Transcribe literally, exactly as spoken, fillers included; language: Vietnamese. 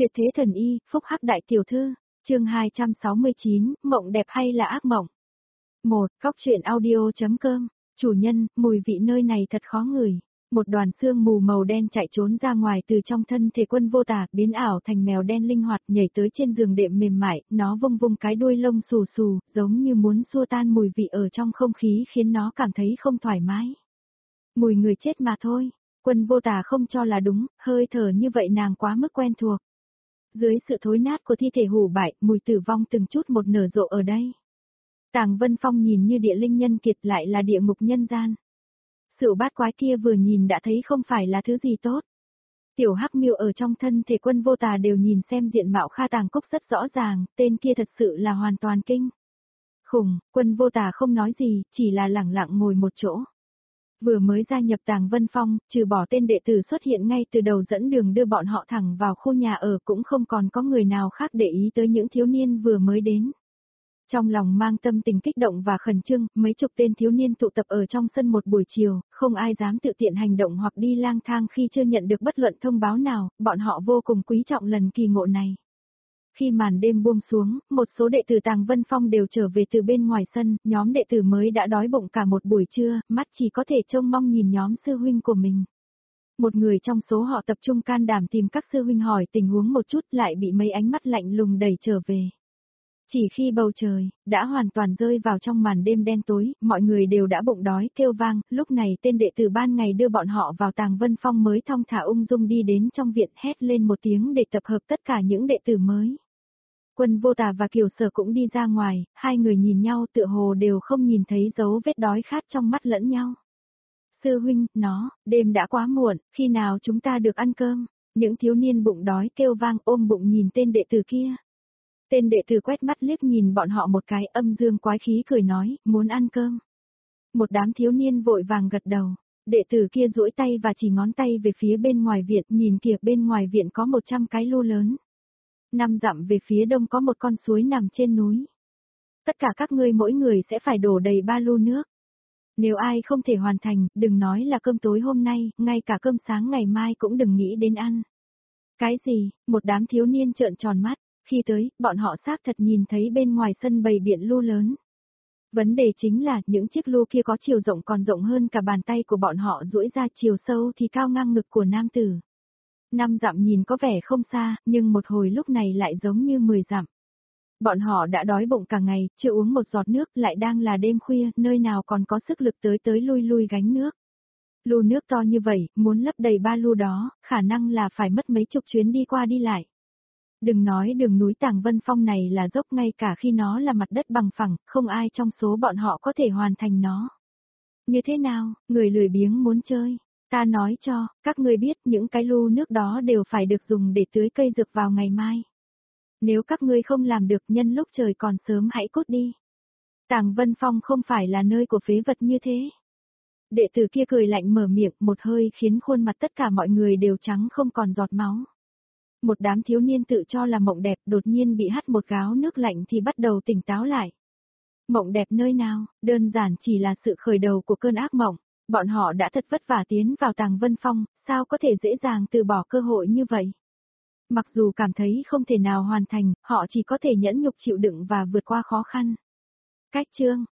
Tuyệt thế thần y, phúc hắc đại tiểu thư, chương hai trăm sáu mươi chín, mộng đẹp hay là ác mộng? một. Cóc truyện audio.com, chủ nhân, mùi vị nơi này thật khó ngửi. Một đoàn sương mù màu đen chạy trốn ra ngoài từ trong thân thể Quân Vô Tà, biến ảo thành mèo đen linh hoạt nhảy tới trên giường đệm mềm mại, nó vung vung cái đuôi lông xù xù, giống như muốn xua tan mùi vị ở trong không khí khiến nó cảm thấy không thoải mái. Mùi người chết mà thôi, Quân Vô Tà không cho là đúng, hơi thở như vậy nàng quá mức quen thuộc. Dưới sự thối nát của thi thể hủ bại, mùi tử vong từng chút một nở rộ ở đây. Tàng Vân Phong nhìn như địa linh nhân kiệt lại là địa ngục nhân gian. Sự bát quái kia vừa nhìn đã thấy không phải là thứ gì tốt. Tiểu Hắc Miêu ở trong thân thể Quân Vô Tà đều nhìn xem diện mạo Kha Tàng Cốc rất rõ ràng, tên kia thật sự là hoàn toàn kinh khủng. Quân Vô Tà không nói gì, chỉ là lẳng lặng ngồi một chỗ. Vừa mới gia nhập Tàng Vân Phong, trừ bỏ tên đệ tử xuất hiện ngay từ đầu dẫn đường đưa bọn họ thẳng vào khu nhà ở, cũng không còn có người nào khác để ý tới những thiếu niên vừa mới đến. Trong lòng mang tâm tình kích động và khẩn trương, mấy chục tên thiếu niên tụ tập ở trong sân một buổi chiều, không ai dám tự tiện hành động hoặc đi lang thang khi chưa nhận được bất luận thông báo nào, bọn họ vô cùng quý trọng lần kỳ ngộ này. Khi màn đêm buông xuống, một số đệ tử Tàng Vân Phong đều trở về từ bên ngoài sân, nhóm đệ tử mới đã đói bụng cả một buổi trưa, mắt chỉ có thể trông mong nhìn nhóm sư huynh của mình. Một người trong số họ tập trung can đảm tìm các sư huynh hỏi tình huống một chút, lại bị mấy ánh mắt lạnh lùng đẩy trở về. Chỉ khi bầu trời đã hoàn toàn rơi vào trong màn đêm đen tối, mọi người đều đã bụng đói kêu vang, lúc này tên đệ tử ban ngày đưa bọn họ vào Tàng Vân Phong mới thong thả ung dung đi đến trong viện, hét lên một tiếng để tập hợp tất cả những đệ tử mới. Quân Vô Tà và Kiều Sở cũng đi ra ngoài, hai người nhìn nhau tựa hồ đều không nhìn thấy dấu vết đói khát trong mắt lẫn nhau. Sư huynh, nó, đêm đã quá muộn, khi nào chúng ta được ăn cơm? Những thiếu niên bụng đói kêu vang ôm bụng nhìn tên đệ tử kia. Tên đệ tử quét mắt liếc nhìn bọn họ một cái, âm dương quái khí cười nói, muốn ăn cơm. Một đám thiếu niên vội vàng gật đầu, đệ tử kia duỗi tay và chỉ ngón tay về phía bên ngoài viện, nhìn kìa bên ngoài viện có một trăm cái lu lớn. Năm dặm về phía đông có một con suối nằm trên núi. Tất cả các ngươi mỗi người sẽ phải đổ đầy ba lu nước. Nếu ai không thể hoàn thành, đừng nói là cơm tối hôm nay, ngay cả cơm sáng ngày mai cũng đừng nghĩ đến ăn. Cái gì? Một đám thiếu niên trợn tròn mắt. Khi tới, bọn họ xác thật nhìn thấy bên ngoài sân bày biện lu lớn. Vấn đề chính là, những chiếc lu kia có chiều rộng còn rộng hơn cả bàn tay của bọn họ, duỗi ra chiều sâu thì cao ngang ngực của nam tử. Năm dặm nhìn có vẻ không xa, nhưng một hồi lúc này lại giống như mười dặm. Bọn họ đã đói bụng cả ngày, chưa uống một giọt nước, lại đang là đêm khuya, nơi nào còn có sức lực tới tới lui lui gánh nước. Lu nước to như vậy, muốn lấp đầy ba lu đó, khả năng là phải mất mấy chục chuyến đi qua đi lại. Đừng nói đường núi Tàng Vân Phong này là dốc, ngay cả khi nó là mặt đất bằng phẳng, không ai trong số bọn họ có thể hoàn thành nó. Như thế nào, người lười biếng muốn chơi? Ta nói cho, các ngươi biết những cái lu nước đó đều phải được dùng để tưới cây dược vào ngày mai. Nếu các ngươi không làm được, nhân lúc trời còn sớm hãy cút đi. Tàng Vân Phong không phải là nơi của phế vật như thế. Đệ tử kia cười lạnh mở miệng, một hơi khiến khuôn mặt tất cả mọi người đều trắng không còn giọt máu. Một đám thiếu niên tự cho là mộng đẹp, đột nhiên bị hắt một gáo nước lạnh thì bắt đầu tỉnh táo lại. Mộng đẹp nơi nào, đơn giản chỉ là sự khởi đầu của cơn ác mộng. Bọn họ đã thật vất vả tiến vào Tàng Vân Phong, sao có thể dễ dàng từ bỏ cơ hội như vậy? Mặc dù cảm thấy không thể nào hoàn thành, họ chỉ có thể nhẫn nhục chịu đựng và vượt qua khó khăn. Cách chương,